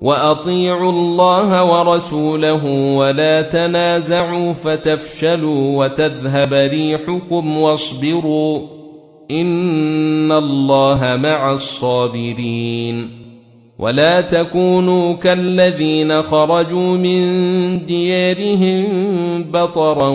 وأطيعوا الله ورسوله ولا تنازعوا فتفشلوا وتذهب ريحكم واصبروا إن الله مع الصابرين. ولا تكونوا كالذين خرجوا من ديارهم بطرا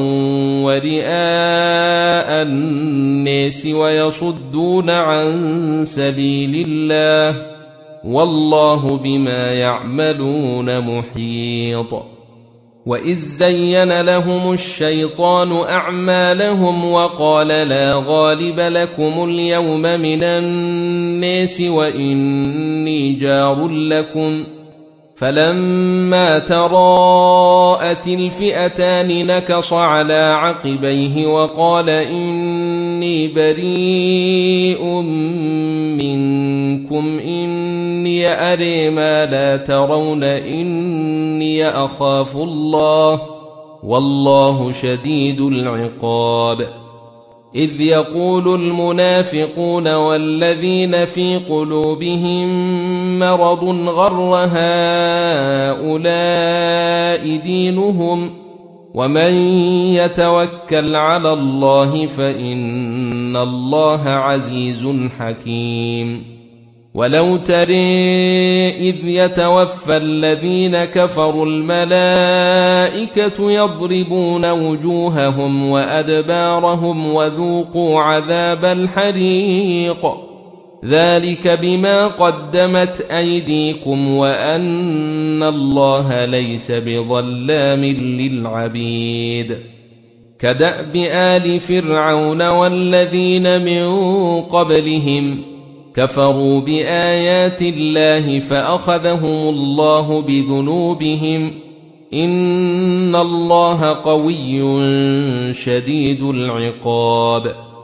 ورئاء الناس ويصدون عن سبيل الله والله بما يعملون محيط. وإذ زين لهم الشيطان أعمالهم وقال لا غالب لكم اليوم من الناس وإني جار لكم فلما تراءت الفئتان نكص على عقبيه وقال إني بريء منكم إني أرى ما لا ترون إني أخاف الله والله شديد العقاب. إذ يقول المنافقون والذين في قلوبهم مرض غر هؤلاء دينهم ومن يتوكل على الله فإن الله عزيز حكيم. ولو ترى إذ يتوفى الذين كفروا الملائكة يضربون وجوههم وأدبارهم وذوقوا عذاب الحريق ذلك بما قدمت أيديكم وأن الله ليس بظلام للعبيد. كدأب آل فرعون والذين من قبلهم كفروا بآيات الله فأخذهم الله بذنوبهم إن الله قوي شديد العقاب.